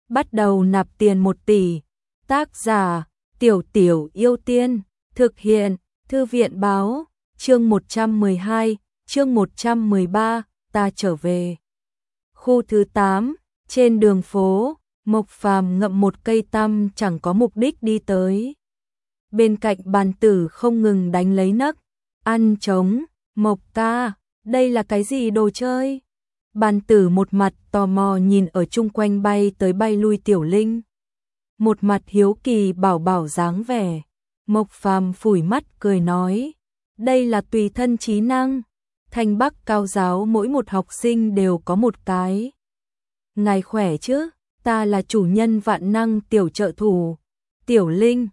bắt đầu nạp tiền 1 tỷ. Tác giả: Tiểu Tiểu Yêu Tiên. Thực hiện: Thư viện báo. Chương 112, chương 113, ta trở về. Khu thứ 8, trên đường phố, Mộc Phàm ngậm một cây tăm chẳng có mục đích đi tới. Bên cạnh bàn tử không ngừng đánh lấy nấc, ăn trống. Mộc ca, đây là cái gì đồ chơi? Bàn tử một mặt tò mò nhìn ở chung quanh bay tới bay lui Tiểu Linh, một mặt hiếu kỳ bảo bảo dáng vẻ. Mộc Phàm phủi mắt cười nói, đây là tùy thân trí năng, Thanh Bắc cao giáo mỗi một học sinh đều có một cái. Ngài khỏe chứ, ta là chủ nhân vạn năng tiểu trợ thủ. Tiểu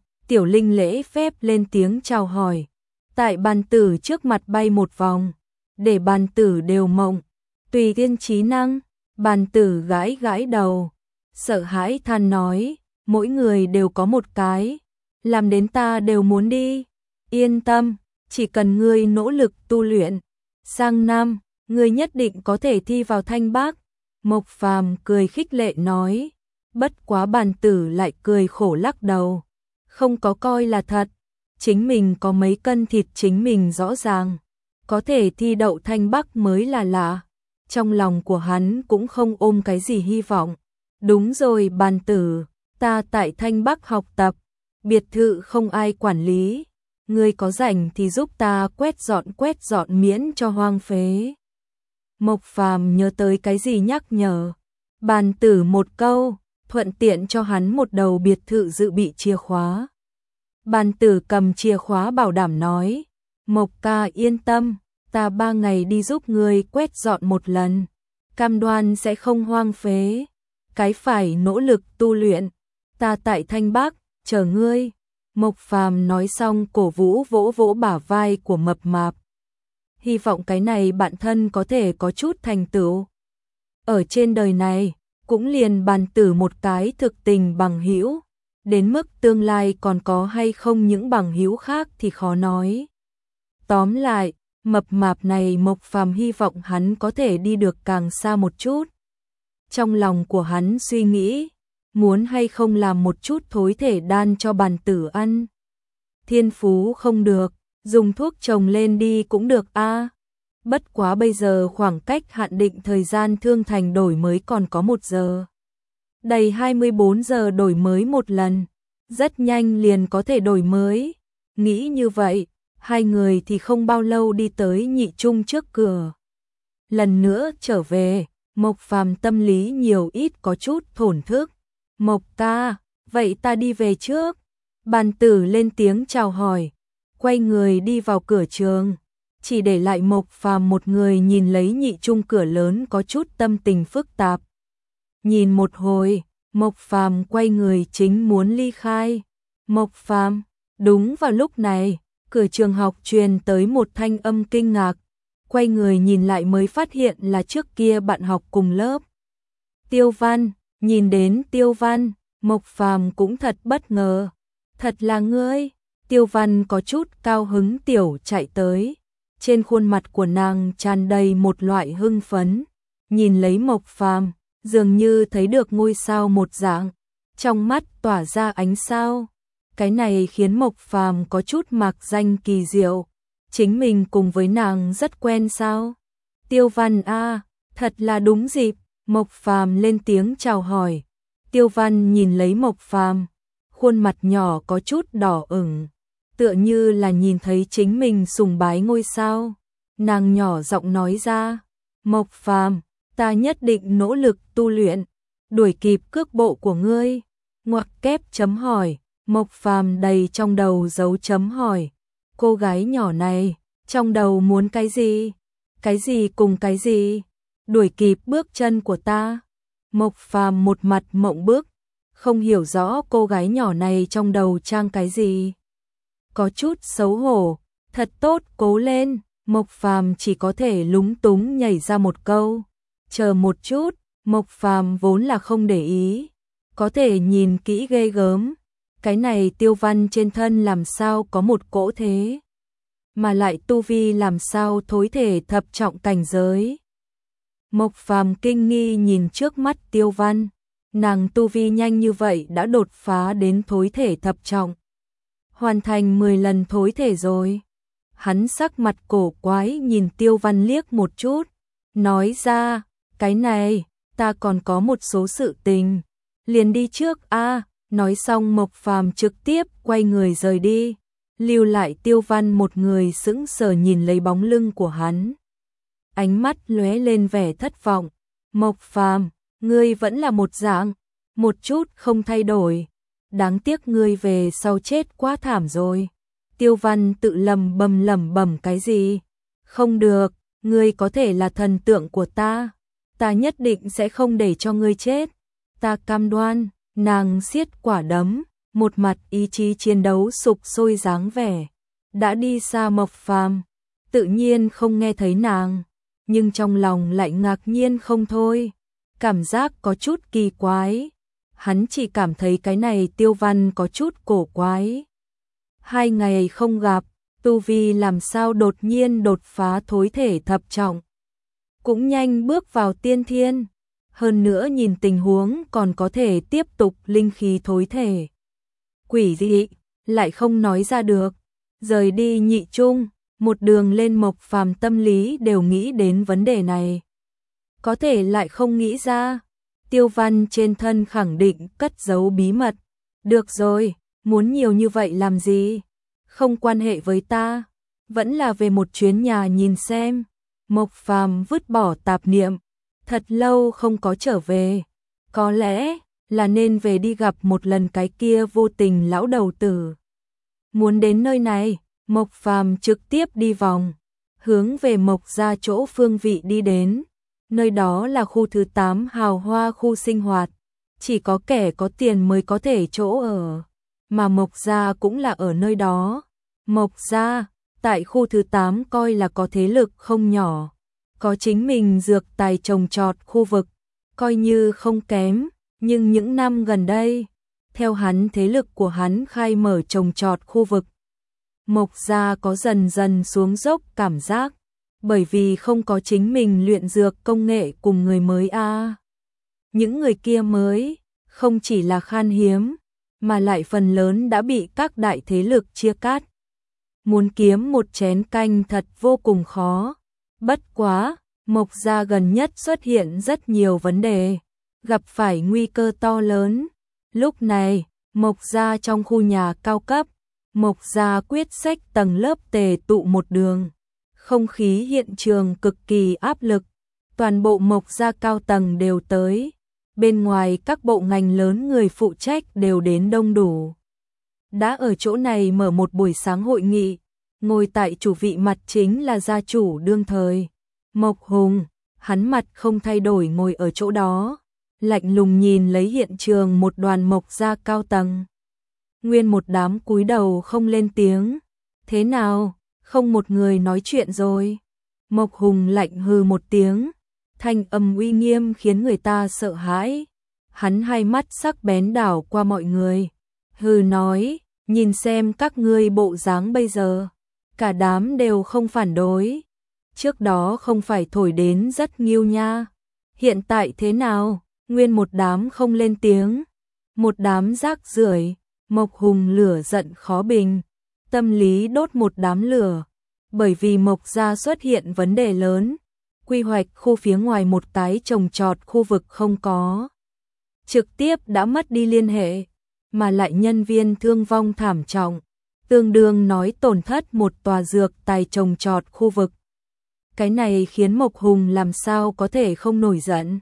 Linh lễ phép lên tiếng chào hỏi, tại bàn tử trước mặt bay một vòng, để bàn tử đều mộng. Tùy thiên trí năng, bàn tử gãi gãi đầu, sợ hãi than nói, mỗi người đều có một cái, làm đến ta đều muốn đi. Yên tâm, chỉ cần ngươi nỗ lực tu luyện, sang năm, ngươi nhất định có thể thi vào Thanh Bắc. Mộc Phàm cười khích lệ nói, bất quá bàn tử lại cười khổ lắc đầu, không có coi là thật, chính mình có mấy cân thịt chính mình rõ ràng, có thể thi đậu Thanh Bắc mới là lạ. Trong lòng của hắn cũng không ôm cái gì hy vọng. Đúng rồi bàn tử, ta tại Thanh Bắc học tập, biệt thự không ai quản lý, ngươi có rảnh thì giúp ta quét dọn miễn cho hoang phế. Mộc Phàm nhớ tới cái gì nhắc nhở bàn tử một câu, thuận tiện cho hắn một đầu biệt thự dự bị chìa khóa. Bàn tử cầm chìa khóa bảo đảm nói, Mộc ca yên tâm, ta 3 ngày đi giúp ngươi quét dọn một lần, cam đoan sẽ không hoang phế. Cái phải nỗ lực tu luyện, ta tại Thanh Bắc chờ ngươi. Mộc Phàm nói xong cổ vũ vỗ vỗ bả vai của mập mạp. Hy vọng cái này bạn thân có thể có chút thành tựu. Ở trên đời này, cũng liền bàn tử một cái thực tình bằng hữu, đến mức tương lai còn có hay không những bằng hữu khác thì khó nói. Tóm lại, mập mạp này Mộc Phàm hy vọng hắn có thể đi được càng xa một chút. Trong lòng của hắn suy nghĩ, muốn hay không làm một chút thối thể đan cho bàn tử ăn. Thiên phú không được, dùng thuốc trồng lên đi cũng được a. Bất quá bây giờ khoảng cách hạn định thời gian thương thành đổi mới còn có 1 giờ. Đầy 24 giờ đổi mới một lần, rất nhanh liền có thể đổi mới. Nghĩ như vậy, hai người thì không bao lâu đi tới nhị trung trước cửa. Lần nữa trở về, Mộc Phàm tâm lý nhiều ít có chút thổn thức. Mộc ca, vậy ta đi về trước. Bàn tử lên tiếng chào hỏi, quay người đi vào cửa trường, chỉ để lại Mộc Phàm một người nhìn lấy nhị trung cửa lớn có chút tâm tình phức tạp. Nhìn một hồi, Mộc Phàm quay người chính muốn ly khai. Mộc Phàm, đúng vào lúc này, cửa trường học truyền tới một thanh âm kinh ngạc, quay người nhìn lại mới phát hiện là trước kia bạn học cùng lớp. Tiêu Văn, nhìn đến Tiêu Văn, Mộc Phàm cũng thật bất ngờ. Thật là ngươi? Tiêu Văn có chút cao hứng tiểu chạy tới, trên khuôn mặt của nàng tràn đầy một loại hưng phấn, nhìn lấy Mộc Phàm, dường như thấy được ngôi sao một dạng, trong mắt tỏa ra ánh sao. Cái này khiến Mộc Phàm có chút mạc danh kỳ diệu, chính mình cùng với nàng rất quen sao? Tiêu Văn a, thật là đúng dịp. Mộc Phàm lên tiếng chào hỏi. Tiêu Văn nhìn lấy Mộc Phàm, khuôn mặt nhỏ có chút đỏ ửng, tựa như là nhìn thấy chính mình sùng bái ngôi sao. Nàng nhỏ giọng nói ra, Mộc Phàm, ta nhất định nỗ lực tu luyện, đuổi kịp cước bộ của ngươi. Ngoặc kép chấm hỏi, Mộc Phàm đầy trong đầu dấu chấm hỏi. Cô gái nhỏ này, trong đầu muốn cái gì? Cái gì cùng cái gì? Đuổi kịp bước chân của ta. Mộc Phàm một mặt mộng bức, không hiểu rõ cô gái nhỏ này trong đầu trang cái gì. Có chút xấu hổ, thật tốt, cố lên. Mộc Phàm chỉ có thể lúng túng nhảy ra một câu. Chờ một chút. Mộc Phàm vốn là không để ý, có thể nhìn kỹ ghê gớm. Cái này Tiêu Văn trên thân làm sao có một cỗ thế, mà lại tu vi làm sao thối thể thập trọng cảnh giới. Mộc Phàm kinh nghi nhìn trước mắt Tiêu Văn, nàng tu vi nhanh như vậy đã đột phá đến thối thể thập trọng. Hoàn thành 10 lần thối thể rồi. Hắn sắc mặt cổ quái nhìn Tiêu Văn liếc một chút, nói ra, cái này, ta còn có một số sự tình, liền đi trước a. Nói xong Mộc Phàm trực tiếp quay người rời đi, lưu lại Tiêu Văn một người sững sờ nhìn lấy bóng lưng của hắn. Ánh mắt lóe lên vẻ thất vọng, Mộc Phàm, ngươi vẫn là một dạng, một chút không thay đổi, đáng tiếc ngươi về sau chết quá thảm rồi. Tiêu Văn tự lẩm bẩm cái gì? Không được, ngươi có thể là thần tượng của ta nhất định sẽ không để cho ngươi chết, ta cam đoan. Nàng siết quả đấm, một mặt ý chí chiến đấu sục sôi dáng vẻ. Đã đi xa Mộc Phàm, tự nhiên không nghe thấy nàng, nhưng trong lòng lại ngạc nhiên không thôi, cảm giác có chút kỳ quái. Hắn chỉ cảm thấy cái này Tiêu Văn có chút cổ quái. 2 ngày không gặp, tu vi làm sao đột nhiên đột phá thối thể thập trọng, cũng nhanh bước vào tiên thiên. Hơn nữa nhìn tình huống còn có thể tiếp tục linh khí thối thể. Quỷ dị, lại không nói ra được. Rời đi nhị trung, một đường lên Mộc Phàm tâm lý đều nghĩ đến vấn đề này. Có thể lại không nghĩ ra. Tiêu Văn trên thân khẳng định cất giấu bí mật. Được rồi, muốn nhiều như vậy làm gì? Không quan hệ với ta. Vẫn là về một chuyến nhà nhìn xem. Mộc Phàm vứt bỏ tạp niệm. Thật lâu không có trở về, có lẽ là nên về đi gặp một lần cái kia vô tình lão đầu tử. Muốn đến nơi này, Mộc Phàm trực tiếp đi vòng, hướng về Mộc gia chỗ Phương Vị đi đến. Nơi đó là khu thứ 8 hào hoa khu sinh hoạt, chỉ có kẻ có tiền mới có thể chỗ ở, mà Mộc gia cũng là ở nơi đó. Mộc gia, tại khu thứ 8 coi là có thế lực không nhỏ. Có chính mình dược tài trồng trọt khu vực, coi như không kém, nhưng những năm gần đây, theo hắn thế lực của hắn khai mở trồng trọt khu vực, Mộc gia có dần dần xuống dốc cảm giác, bởi vì không có chính mình luyện dược công nghệ cùng người mới a. Những người kia mới, không chỉ là khan hiếm, mà lại phần lớn đã bị các đại thế lực chia cắt. Muốn kiếm một chén canh thật vô cùng khó. Bất quá, Mộc gia gần nhất xuất hiện rất nhiều vấn đề, gặp phải nguy cơ to lớn. Lúc này, Mộc gia trong khu nhà cao cấp, Mộc gia quyết sách tầng lớp tề tụ một đường. Không khí hiện trường cực kỳ áp lực, toàn bộ Mộc gia cao tầng đều tới. Bên ngoài các bộ ngành lớn người phụ trách đều đến đông đủ. Đã ở chỗ này mở một buổi sáng hội nghị, ngồi tại chủ vị mặt chính là gia chủ đương thời. Mộc Hùng, hắn mặt không thay đổi ngồi ở chỗ đó, lạnh lùng nhìn lấy hiện trường một đoàn Mộc gia cao tầng. Nguyên một đám cúi đầu không lên tiếng. Thế nào, không một người nói chuyện rồi. Mộc Hùng lạnh hừ một tiếng, thanh âm uy nghiêm khiến người ta sợ hãi. Hắn hai mắt sắc bén đảo qua mọi người, hừ nói, nhìn xem các ngươi bộ dáng bây giờ, cả đám đều không phản đối. Trước đó không phải thổi đến rất nghiêu nha, hiện tại thế nào? Nguyên một đám không lên tiếng, một đám rác rưởi. Mộc Hùng lửa giận khó bình, tâm lý đốt một đám lửa, bởi vì Mộc gia xuất hiện vấn đề lớn, quy hoạch khu phía ngoài một tái trồng trọt khu vực không có, trực tiếp đã mất đi liên hệ, mà lại nhân viên thương vong thảm trọng, tương đương nói tổn thất một tòa dược tài trồng trọt khu vực. Cái này khiến Mộc Hùng làm sao có thể không nổi giận.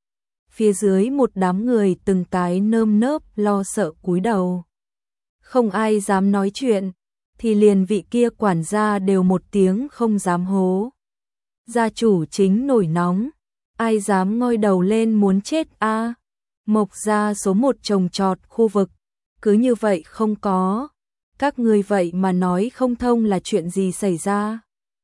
Phía dưới một đám người từng cái nơm nớp lo sợ cúi đầu. Không ai dám nói chuyện, thì liền vị kia quản gia đều một tiếng không dám hố. Gia chủ chính nổi nóng, ai dám ngoi đầu lên muốn chết a? Mộc gia số 1 trồng trọt khu vực, cứ như vậy không có. Các người vậy mà nói không thông là chuyện gì xảy ra?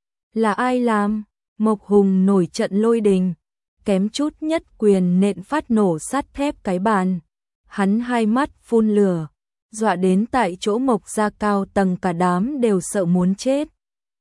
Là ai làm? Mộc Hùng nổi trận lôi đình, kém chút nhất quyền nện phát nổ sắt thép cái bàn. Hắn hai mắt phun lửa, dọa đến tại chỗ Mộc gia cao tầng cả đám đều sợ muốn chết.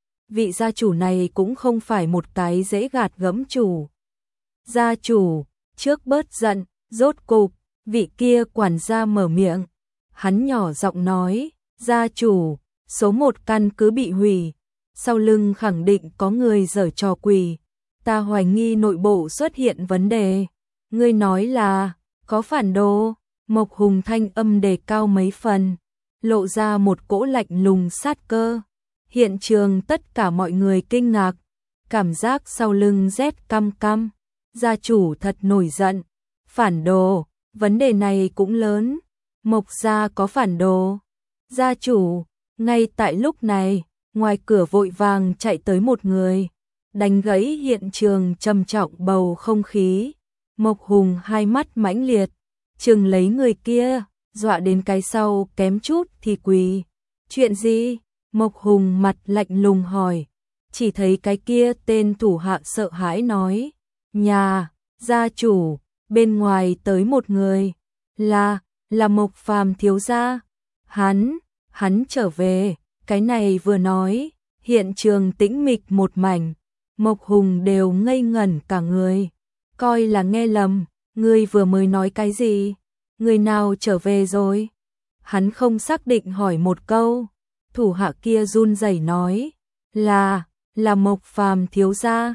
Vị gia chủ này cũng không phải một cái dễ gạt gẫm chủ. Gia chủ, trước bớt giận, rốt cục, Vị kia quản gia mở miệng, hắn nhỏ giọng nói, gia chủ, số 1 căn cứ bị hủy, sau lưng khẳng định có người giở trò quỷ, ta hoài nghi nội bộ xuất hiện vấn đề. Ngươi nói là, có phản đồ, Mộc Hùng thanh âm đề cao mấy phần, lộ ra một cỗ lạnh lùng sát cơ. Hiện trường tất cả mọi người kinh ngạc, cảm giác sau lưng rét căm căm. Gia chủ thật nổi giận, phản đồ, vấn đề này cũng lớn, Mộc gia có phản đồ. Gia chủ, ngay tại lúc này, ngoài cửa vội vàng chạy tới một người, đánh gãy hiện trường trầm trọng bầu không khí. Mộc Hùng hai mắt mãnh liệt, chừng lấy người kia, dọa đến cái sau kém chút thì quỳ. Chuyện gì? Mộc Hùng mặt lạnh lùng hỏi. Chỉ thấy cái kia tên thủ hạ sợ hãi nói, nhà, gia chủ, bên ngoài tới một người, là Mộc Phàm thiếu gia. Hắn trở về, cái này vừa nói, hiện trường tĩnh mịch một mảnh, Mộc Hùng đều ngây ngẩn cả người, coi là nghe lầm, ngươi vừa mới nói cái gì? Người nào trở về rồi? Hắn không xác định hỏi một câu, thủ hạ kia run rẩy nói, là Mộc Phàm thiếu gia.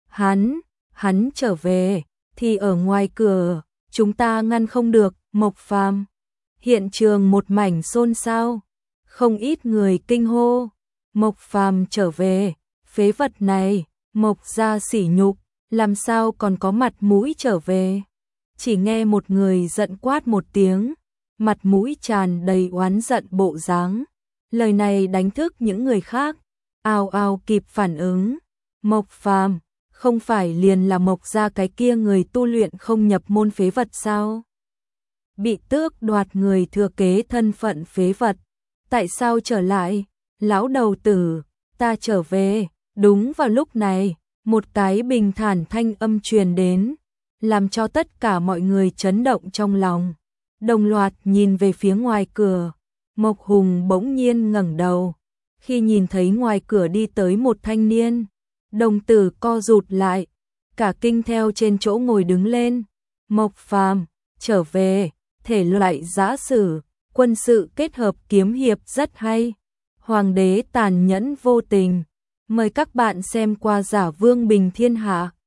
Hắn trở về, thì ở ngoài cửa, chúng ta ngăn không được, Mộc Phàm. Hiện trường một mảnh xôn xao, không ít người kinh hô, Mộc Phàm trở về, phế vật này, Mộc gia sỉ nhục, làm sao còn có mặt mũi trở về. Chỉ nghe một người giận quát một tiếng, mặt mũi tràn đầy oán giận bộ dáng. Lời này đánh thức những người khác, ào ào kịp phản ứng. Mộc Phàm, không phải liền là Mộc gia cái kia người tu luyện không nhập môn phế vật sao? Bị tước đoạt người thừa kế thân phận phế vật, tại sao trở lại? Lão đầu tử, ta trở về. Đúng vào lúc này, một cái bình thản thanh âm truyền đến, làm cho tất cả mọi người chấn động trong lòng. Đồng loạt nhìn về phía ngoài cửa, Mộc Hùng bỗng nhiên ngẩng đầu, khi nhìn thấy ngoài cửa đi tới một thanh niên, đồng tử co rụt lại, cả kinh theo trên chỗ ngồi đứng lên. Mộc Phàm, trở về, thể loại giã sử, quân sự kết hợp kiếm hiệp rất hay. Hoàng đế tàn nhẫn vô tình. Mời các bạn xem qua Giả Vương Bình Thiên Hạ.